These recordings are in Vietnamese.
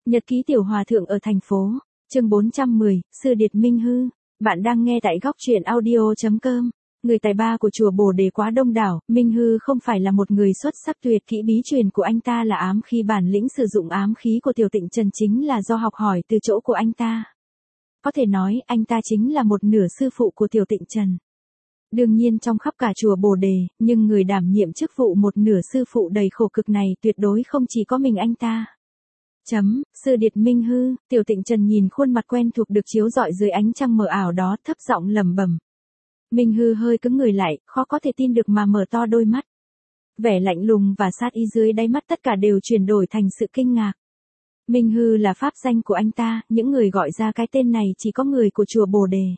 Nhật ký tiểu hòa thượng ở thành phố. Chương 410, Sư Điệt Minh Hư. Bạn đang nghe tại góc truyện audio.com. Người tài ba của chùa Bồ Đề quá đông đảo, Minh Hư không phải là một người xuất sắc tuyệt kỹ, bí truyền của anh ta là ám khí, bản lĩnh sử dụng ám khí của Tiểu Tịnh Trần chính là do học hỏi từ chỗ của anh ta. Có thể nói, anh ta chính là một nửa sư phụ của Tiểu Tịnh Trần. Đương nhiên trong khắp cả chùa Bồ Đề, nhưng người đảm nhiệm chức vụ một nửa sư phụ đầy khổ cực này tuyệt đối không chỉ có mình anh ta. Sư Điệt Minh Hư. Tiểu Tịnh Trần nhìn khuôn mặt quen thuộc được chiếu rọi dưới ánh trăng mờ ảo đó, thấp giọng lẩm bẩm. Minh Hư hơi cứng người lại, khó có thể tin được mà mở to đôi mắt. Vẻ lạnh lùng và sát ý dưới đáy mắt tất cả đều chuyển đổi thành sự kinh ngạc. Minh Hư là pháp danh của anh ta, những người gọi ra cái tên này chỉ có người của chùa Bồ Đề.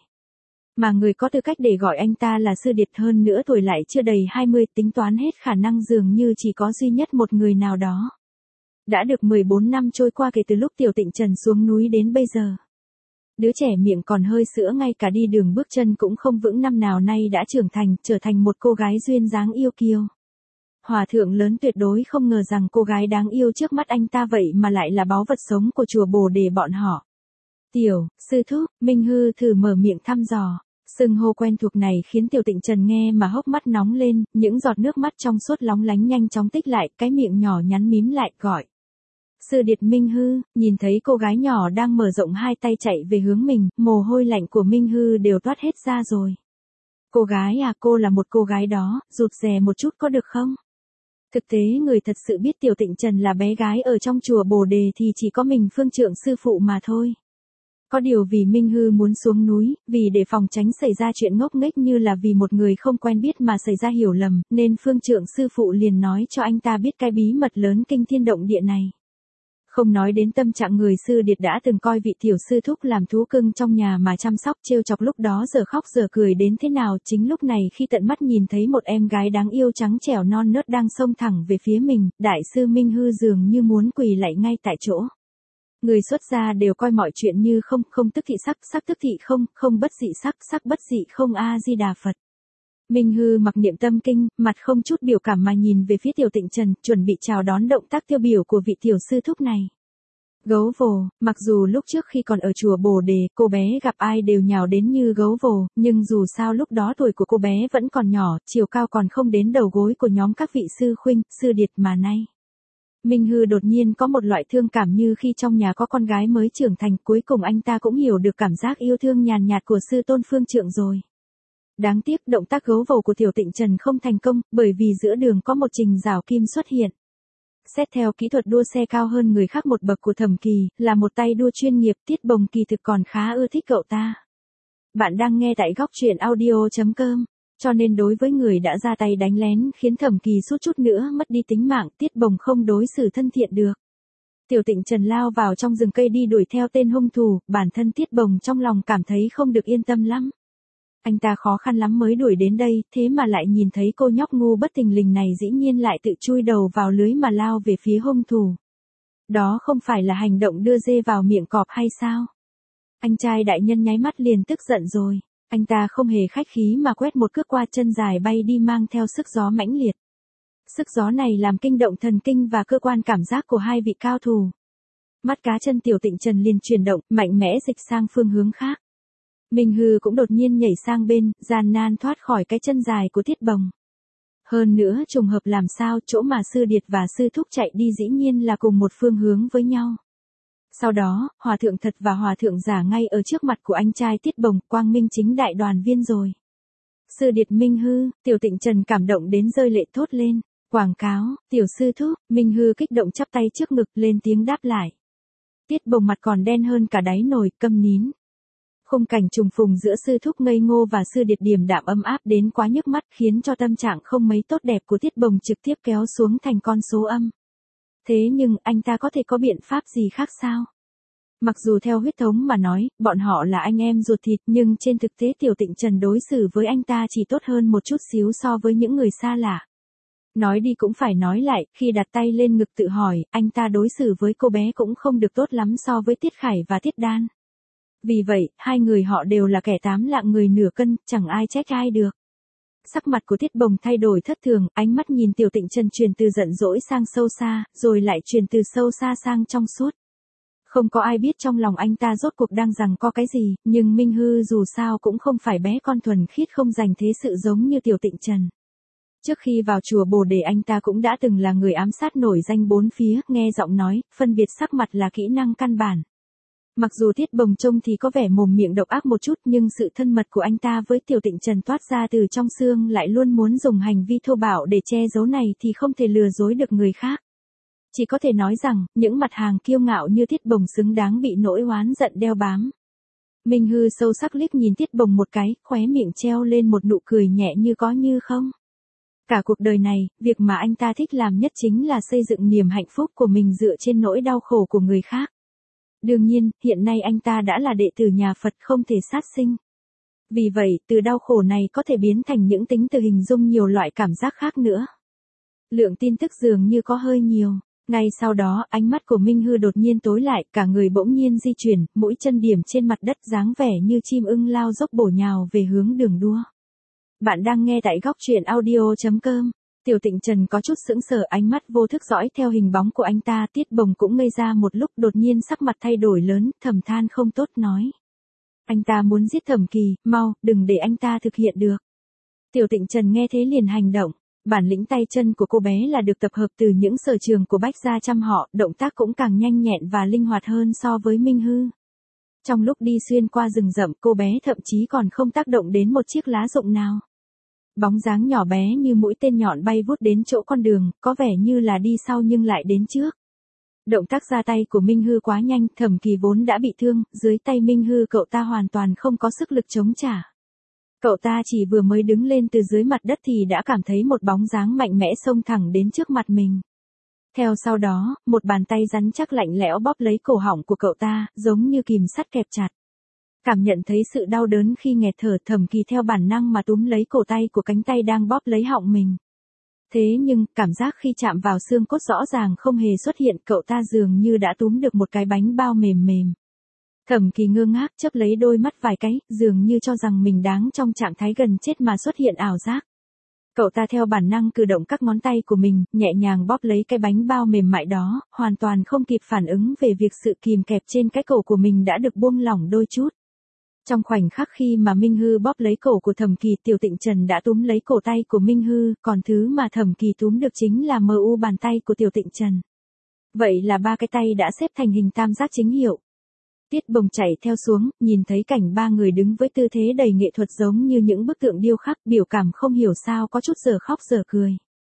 Mà người có tư cách để gọi anh ta là Sư Điệt, hơn nữa tuổi lại chưa đầy 20, tính toán hết khả năng dường như chỉ có duy nhất một người nào đó. Đã được 14 năm trôi qua kể từ lúc Tiểu Tịnh Trần xuống núi đến bây giờ. Đứa trẻ miệng còn hơi sữa, ngay cả đi đường bước chân cũng không vững, năm nào nay đã trưởng thành, trở thành một cô gái duyên dáng yêu kiều. Hòa thượng lớn tuyệt đối không ngờ rằng cô gái đáng yêu trước mắt anh ta vậy mà lại là báu vật sống của chùa Bồ Đề bọn họ. Tiểu sư thúc. Minh Hư thử mở miệng thăm dò. Xưng hô quen thuộc này khiến Tiểu Tịnh Trần nghe mà hốc mắt nóng lên, những giọt nước mắt trong suốt lóng lánh nhanh chóng tích lại, cái miệng nhỏ nhắn mím lại gọi. Sư Điệt Minh Hư. Nhìn thấy cô gái nhỏ đang mở rộng hai tay chạy về hướng mình, mồ hôi lạnh của Minh Hư đều toát hết ra rồi. Cô gái à, cô là một cô gái đó, rụt rè một chút có được không? Thực tế người thật sự biết Tiểu Tịnh Trần là bé gái ở trong chùa Bồ Đề thì chỉ có mình Phương Trượng sư phụ mà thôi. Có điều vì Minh Hư muốn xuống núi, vì để phòng tránh xảy ra chuyện ngốc nghếch như là vì một người không quen biết mà xảy ra hiểu lầm, nên Phương Trượng sư phụ liền nói cho anh ta biết cái bí mật lớn kinh thiên động địa này. Không nói đến tâm trạng người Sư Điệt đã từng coi vị tiểu sư thúc làm thú cưng trong nhà mà chăm sóc trêu chọc, lúc đó giờ khóc giờ cười đến thế nào, chính lúc này khi tận mắt nhìn thấy một em gái đáng yêu trắng trẻo non nớt đang xông thẳng về phía mình, đại sư Minh Hư dường như muốn quỳ lạy ngay tại chỗ. Người xuất gia đều coi mọi chuyện như không, không tức thị sắc, sắc tức thị không, không bất dị sắc, sắc bất dị không, A Di Đà Phật. Minh Hư mặc niệm tâm kinh, mặt không chút biểu cảm mà nhìn về phía Tiểu Tịnh Trần, chuẩn bị chào đón động tác tiêu biểu của vị tiểu sư thúc này. Gấu vồ. Mặc dù lúc trước khi còn ở chùa Bồ Đề, cô bé gặp ai đều nhào đến như gấu vồ, nhưng dù sao lúc đó tuổi của cô bé vẫn còn nhỏ, chiều cao còn không đến đầu gối của nhóm các vị sư khuynh, sư điệt mà nay. Minh Hư đột nhiên có một loại thương cảm như khi trong nhà có con gái mới trưởng thành, cuối cùng anh ta cũng hiểu được cảm giác yêu thương nhàn nhạt của sư tôn Phương Trượng rồi. Đáng tiếc động tác gấu vồ của Tiểu Tịnh Trần không thành công, bởi vì giữa đường có một trình rào kim xuất hiện. Xét theo kỹ thuật đua xe cao hơn người khác một bậc của Thẩm Kỳ, là một tay đua chuyên nghiệp, Tiết Bồng kỳ thực còn khá ưa thích cậu ta. Bạn đang nghe tại góc truyện audio.com. Cho nên đối với người đã ra tay đánh lén khiến Thẩm Kỳ suýt chút nữa mất đi tính mạng, Tiết Bồng không đối xử thân thiện được. Tiểu Tịnh Trần lao vào trong rừng cây đi đuổi theo tên hung thủ, bản thân Tiết Bồng trong lòng cảm thấy không được yên tâm lắm. Anh ta khó khăn lắm mới đuổi đến đây, thế mà lại nhìn thấy cô nhóc ngu bất thình lình này dĩ nhiên lại tự chui đầu vào lưới mà lao về phía hung thủ. Đó không phải là hành động đưa dê vào miệng cọp hay sao? Anh trai đại nhân nháy mắt liền tức giận rồi. Anh ta không hề khách khí mà quét một cước qua chân dài bay đi mang theo sức gió mãnh liệt. Sức gió này làm kinh động thần kinh và cơ quan cảm giác của hai vị cao thủ. Mắt cá chân Tiểu Tịnh Trần liền chuyển động, mạnh mẽ dịch sang phương hướng khác. Minh Hư cũng đột nhiên nhảy sang bên, gian nan thoát khỏi cái chân dài của Tiết Bồng. Hơn nữa trùng hợp làm sao, chỗ mà Sư Điệt và Sư Thúc chạy đi dĩ nhiên là cùng một phương hướng với nhau. Sau đó, Hòa thượng thật và Hòa thượng giả ngay ở trước mặt của anh trai Tiết Bồng, quang minh chính đại đoàn viên rồi. Sư Điệt Minh Hư. Tiểu Tịnh Trần cảm động đến rơi lệ thốt lên. Quảng cáo. Tiểu sư thúc. Minh Hư kích động chắp tay trước ngực lên tiếng đáp lại. Tiết Bồng mặt còn đen hơn cả đáy nồi, câm nín. Khung cảnh trùng phùng giữa sư thúc ngây ngô và sư điệt điềm đạm ấm áp đến quá nhức mắt, khiến cho tâm trạng không mấy tốt đẹp của Tiết Bồng trực tiếp kéo xuống thành con số âm. Thế nhưng anh ta có thể có biện pháp gì khác sao? Mặc dù theo huyết thống mà nói, bọn họ là anh em ruột thịt, nhưng trên thực tế Tiểu Tịnh Trần đối xử với anh ta chỉ tốt hơn một chút xíu so với những người xa lạ. Nói đi cũng phải nói lại, khi đặt tay lên ngực tự hỏi, anh ta đối xử với cô bé cũng không được tốt lắm so với Tiết Khải và Tiết Đan. Vì vậy, hai người họ đều là kẻ tám lạng người nửa cân, chẳng ai trách ai được. Sắc mặt của Tiết Bồng thay đổi thất thường, ánh mắt nhìn Tiểu Tịnh Trần truyền từ giận dỗi sang sâu xa, rồi lại truyền từ sâu xa sang trong suốt. Không có ai biết trong lòng anh ta rốt cuộc đang giằng co cái gì, nhưng Minh Hư dù sao cũng không phải bé con thuần khiết không dành thế sự giống như Tiểu Tịnh Trần. Trước khi vào chùa Bồ Đề anh ta cũng đã từng là người ám sát nổi danh bốn phía, nghe giọng nói, phân biệt sắc mặt là kỹ năng căn bản. Mặc dù Tiết Bồng trông thì có vẻ mồm miệng độc ác một chút nhưng sự thân mật của anh ta với Tiểu Tịnh Trần toát ra từ trong xương lại luôn muốn dùng hành vi thô bạo để che giấu này thì không thể lừa dối được người khác. Chỉ có thể nói rằng, những mặt hàng kiêu ngạo như Tiết Bồng xứng đáng bị nỗi oán giận đeo bám. Minh Hư sâu sắc liếc nhìn Tiết Bồng một cái, khóe miệng treo lên một nụ cười nhẹ như có như không. Cả cuộc đời này, việc mà anh ta thích làm nhất chính là xây dựng niềm hạnh phúc của mình dựa trên nỗi đau khổ của người khác. Đương nhiên, hiện nay anh ta đã là đệ tử nhà Phật không thể sát sinh. Vì vậy, từ đau khổ này có thể biến thành những tính từ hình dung nhiều loại cảm giác khác nữa. Lượng tin tức dường như có hơi nhiều. Ngay sau đó, ánh mắt của Minh Hư đột nhiên tối lại, cả người bỗng nhiên di chuyển, mũi chân điểm trên mặt đất dáng vẻ như chim ưng lao dốc bổ nhào về hướng đường đua. Bạn đang nghe tại góc truyện audio.com. Tiểu Tịnh Trần có chút sững sờ, ánh mắt vô thức dõi theo hình bóng của anh ta. Tiết Bồng cũng ngây ra một lúc, đột nhiên sắc mặt thay đổi lớn, thầm than không tốt nói. Anh ta muốn giết Thẩm Kỳ, mau, đừng để anh ta thực hiện được. Tiểu Tịnh Trần nghe thế liền hành động. Bản lĩnh tay chân của cô bé là được tập hợp từ những sở trường của Bách gia trăm họ, động tác cũng càng nhanh nhẹn và linh hoạt hơn so với Minh Hư. Trong lúc đi xuyên qua rừng rậm, cô bé thậm chí còn không tác động đến một chiếc lá rụng nào. Bóng dáng nhỏ bé như mũi tên nhọn bay vút đến chỗ con đường, có vẻ như là đi sau nhưng lại đến trước. Động tác ra tay của Minh Hư quá nhanh, Thẩm Kỳ vốn đã bị thương, dưới tay Minh Hư cậu ta hoàn toàn không có sức lực chống trả. Cậu ta chỉ vừa mới đứng lên từ dưới mặt đất thì đã cảm thấy một bóng dáng mạnh mẽ xông thẳng đến trước mặt mình. Theo sau đó, một bàn tay rắn chắc lạnh lẽo bóp lấy cổ họng của cậu ta, giống như kìm sắt kẹp chặt. Cảm nhận thấy sự đau đớn khi nghẹt thở, Thẩm Kỳ theo bản năng mà túm lấy cổ tay của cánh tay đang bóp lấy họng mình. Thế nhưng, cảm giác khi chạm vào xương cốt rõ ràng không hề xuất hiện, cậu ta dường như đã túm được một cái bánh bao mềm mềm. Thẩm Kỳ ngơ ngác chớp lấy đôi mắt vài cái, dường như cho rằng mình đang trong trạng thái gần chết mà xuất hiện ảo giác. Cậu ta theo bản năng cử động các ngón tay của mình, nhẹ nhàng bóp lấy cái bánh bao mềm mại đó, hoàn toàn không kịp phản ứng về việc sự kìm kẹp trên cái cổ của mình đã được buông lỏng đôi chút. Trong khoảnh khắc khi mà Minh Hư bóp lấy cổ của Thẩm Kỳ, Tiểu Tịnh Trần đã túm lấy cổ tay của Minh Hư, còn thứ mà Thẩm Kỳ túm được chính là MU bàn tay của Tiểu Tịnh Trần. Vậy là ba cái tay đã xếp thành hình tam giác chính hiệu. Tiết Bồng chạy theo xuống, nhìn thấy cảnh ba người đứng với tư thế đầy nghệ thuật giống như những bức tượng điêu khắc, biểu cảm không hiểu sao có chút giờ khóc giờ cười.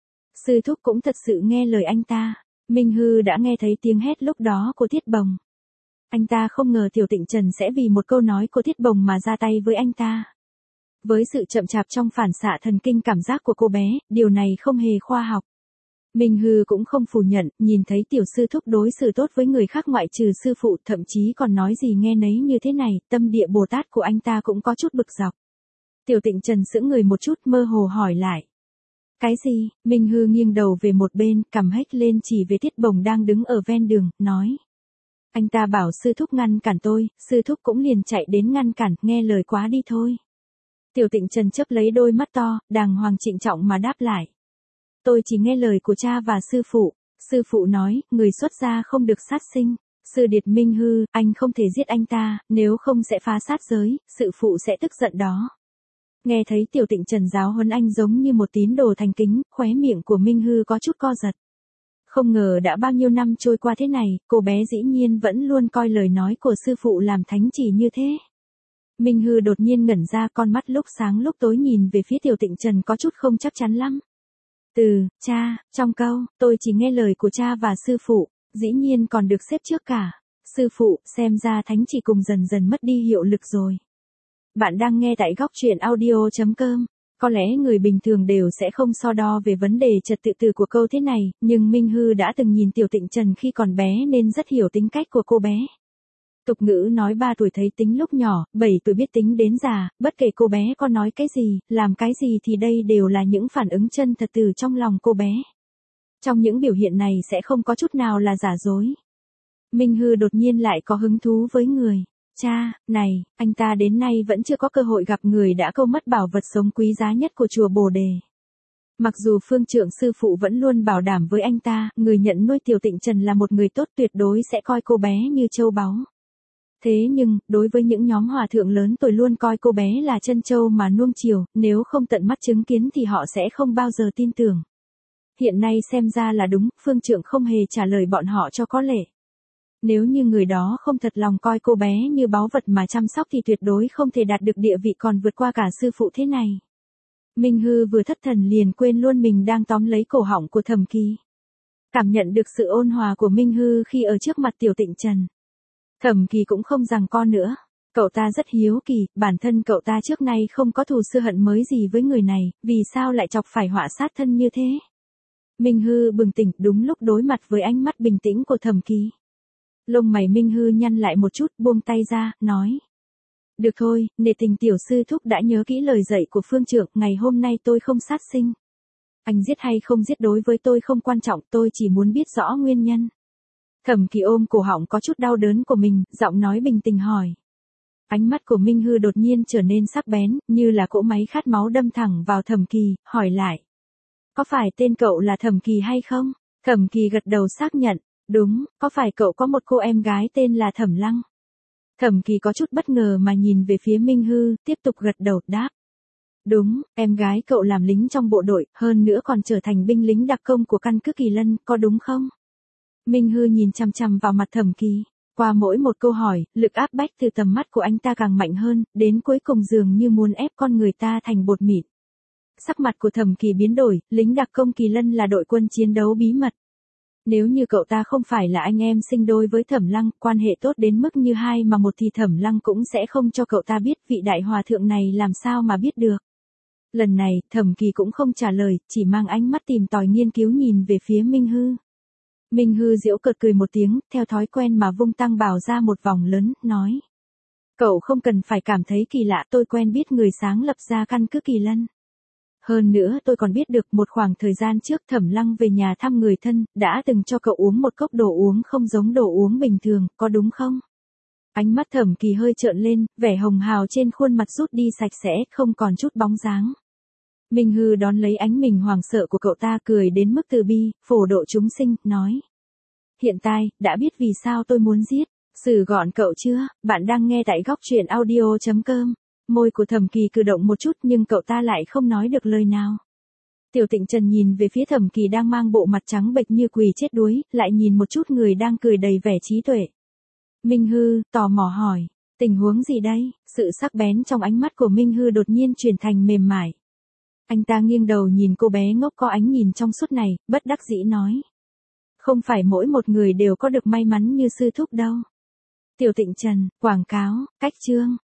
Sư thúc cũng thật sự nghe lời anh ta. Minh Hư đã nghe thấy tiếng hét lúc đó của Tiết Bồng. Anh ta không ngờ Tiểu Tịnh Trần sẽ vì một câu nói của Tiết Bồng mà ra tay với anh ta. Với sự chậm chạp trong phản xạ thần kinh cảm giác của cô bé, điều này không hề khoa học. Minh Hư cũng không phủ nhận, nhìn thấy tiểu sư thúc đối xử tốt với người khác ngoại trừ sư phụ, thậm chí còn nói gì nghe nấy như thế này, tâm địa Bồ Tát của anh ta cũng có chút bực dọc. Tiểu Tịnh Trần sững người một chút, mơ hồ hỏi lại. Cái gì? Minh Hư nghiêng đầu về một bên, cằm hếch lên chỉ về Tiết Bồng đang đứng ở ven đường, nói. Anh ta bảo sư thúc ngăn cản tôi, sư thúc cũng liền chạy đến ngăn cản, nghe lời quá đi thôi. Tiểu Tịnh Trần chớp lấy đôi mắt to, đàng hoàng trịnh trọng mà đáp lại. Tôi chỉ nghe lời của cha và sư phụ. Sư phụ nói, người xuất gia không được sát sinh. Sư điệt Minh Hư, anh không thể giết anh ta, nếu không sẽ phá sát giới, sư phụ sẽ tức giận đó. Nghe thấy Tiểu Tịnh Trần giáo huấn anh giống như một tín đồ thành kính, khóe miệng của Minh Hư có chút co giật. Không ngờ đã bao nhiêu năm trôi qua thế này, cô bé dĩ nhiên vẫn luôn coi lời nói của sư phụ làm thánh chỉ như thế. Minh Hư đột nhiên ngẩn ra, con mắt lúc sáng lúc tối nhìn về phía Tiểu Tịnh Trần có chút không chắc chắn lắm. Cha, trong câu, tôi chỉ nghe lời của cha và sư phụ, dĩ nhiên còn được xếp trước cả. Sư phụ, xem ra thánh chỉ cùng dần dần mất đi hiệu lực rồi. Bạn đang nghe tại góc truyện audio.com. Có lẽ người bình thường đều sẽ không so đo về vấn đề trật tự từ của câu thế này, nhưng Minh Hư đã từng nhìn Tiểu Tịnh Trần khi còn bé nên rất hiểu tính cách của cô bé. Tục ngữ nói 3 tuổi thấy tính lúc nhỏ, 7 tuổi biết tính đến già, bất kể cô bé có nói cái gì, làm cái gì thì đây đều là những phản ứng chân thật từ trong lòng cô bé. Trong những biểu hiện này sẽ không có chút nào là giả dối. Minh Hư đột nhiên lại có hứng thú với người. Cha, này, anh ta đến nay vẫn chưa có cơ hội gặp người đã câu mất bảo vật sống quý giá nhất của chùa Bồ Đề. Mặc dù Phương Trượng sư phụ vẫn luôn bảo đảm với anh ta, người nhận nuôi Tiểu Tịnh Trần là một người tốt, tuyệt đối sẽ coi cô bé như châu báu. Thế nhưng, đối với những nhóm hòa thượng lớn tuổi luôn coi cô bé là chân châu mà nuông chiều, nếu không tận mắt chứng kiến thì họ sẽ không bao giờ tin tưởng. Hiện nay xem ra là đúng, Phương Trượng không hề trả lời bọn họ cho có lệ. Nếu như người đó không thật lòng coi cô bé như báu vật mà chăm sóc thì tuyệt đối không thể đạt được địa vị còn vượt qua cả sư phụ thế này. Minh Hư vừa thất thần liền quên luôn mình đang tóm lấy cổ họng của Thẩm Kỳ. Cảm nhận được sự ôn hòa của Minh Hư khi ở trước mặt Tiểu Tịnh Trần. Thẩm Kỳ cũng không giằng co nữa. Cậu ta rất hiếu kỳ, bản thân cậu ta trước nay không có thù xưa hận mới gì với người này, vì sao lại chọc phải họa sát thân như thế. Minh Hư bừng tỉnh đúng lúc đối mặt với ánh mắt bình tĩnh của Thẩm Kỳ. Lông mày Minh Hư nhăn lại một chút, buông tay ra, nói. Được thôi, nể tình tiểu sư thúc đã nhớ kỹ lời dạy của Phương Trượng, ngày hôm nay tôi không sát sinh. Anh giết hay không giết đối với tôi không quan trọng, tôi chỉ muốn biết rõ nguyên nhân. Thẩm Kỳ ôm cổ họng có chút đau đớn của mình, giọng nói bình tĩnh hỏi. Ánh mắt của Minh Hư đột nhiên trở nên sắc bén, như là cỗ máy khát máu đâm thẳng vào Thẩm Kỳ, hỏi lại. Có phải tên cậu là Thẩm Kỳ hay không? Thẩm Kỳ gật đầu xác nhận. Đúng, có phải cậu có một cô em gái tên là Thẩm Lăng? Thẩm Kỳ có chút bất ngờ mà nhìn về phía Minh Hư, tiếp tục gật đầu đáp. Đúng, em gái cậu làm lính trong bộ đội, hơn nữa còn trở thành binh lính đặc công của căn cứ Kỳ Lân, có đúng không? Minh Hư nhìn chằm chằm vào mặt Thẩm Kỳ. Qua mỗi một câu hỏi, lực áp bách từ tầm mắt của anh ta càng mạnh hơn, đến cuối cùng dường như muốn ép con người ta thành bột mịn. Sắc mặt của Thẩm Kỳ biến đổi, lính đặc công Kỳ Lân là đội quân chiến đấu bí mật. Nếu như cậu ta không phải là anh em sinh đôi với Thẩm Lăng, quan hệ tốt đến mức như hai mà một thì Thẩm Lăng cũng sẽ không cho cậu ta biết, vị đại hòa thượng này làm sao mà biết được. Lần này, Thẩm Kỳ cũng không trả lời, chỉ mang ánh mắt tìm tòi nghiên cứu nhìn về phía Minh Hư. Minh Hư giễu cợt cười một tiếng, theo thói quen mà vung tăng bảo ra một vòng lớn, nói. Cậu không cần phải cảm thấy kỳ lạ, tôi quen biết người sáng lập ra căn cứ Kỳ Lân. Hơn nữa tôi còn biết được một khoảng thời gian trước Thẩm Lăng về nhà thăm người thân, đã từng cho cậu uống một cốc đồ uống không giống đồ uống bình thường, có đúng không? Ánh mắt Thẩm Kỳ hơi trợn lên, vẻ hồng hào trên khuôn mặt rút đi sạch sẽ, không còn chút bóng dáng. Minh Hư đón lấy ánh mình hoảng sợ của cậu ta, cười đến mức từ bi, phổ độ chúng sinh, nói. Hiện tại, đã biết vì sao tôi muốn giết, xử gọn cậu chưa? Bạn đang nghe tại góc truyện audio.com. Môi của Thẩm Kỳ cử động một chút nhưng cậu ta lại không nói được lời nào. Tiểu Tịnh Trần nhìn về phía Thẩm Kỳ đang mang bộ mặt trắng bệch như quỷ chết đuối, lại nhìn một chút người đang cười đầy vẻ trí tuệ. Minh Hư, tò mò hỏi, tình huống gì đây? Sự sắc bén trong ánh mắt của Minh Hư đột nhiên chuyển thành mềm mại. Anh ta nghiêng đầu nhìn cô bé ngốc có ánh nhìn trong suốt này, bất đắc dĩ nói. Không phải mỗi một người đều có được may mắn như sư thúc đâu. Tiểu Tịnh Trần, quảng cáo, cách chương.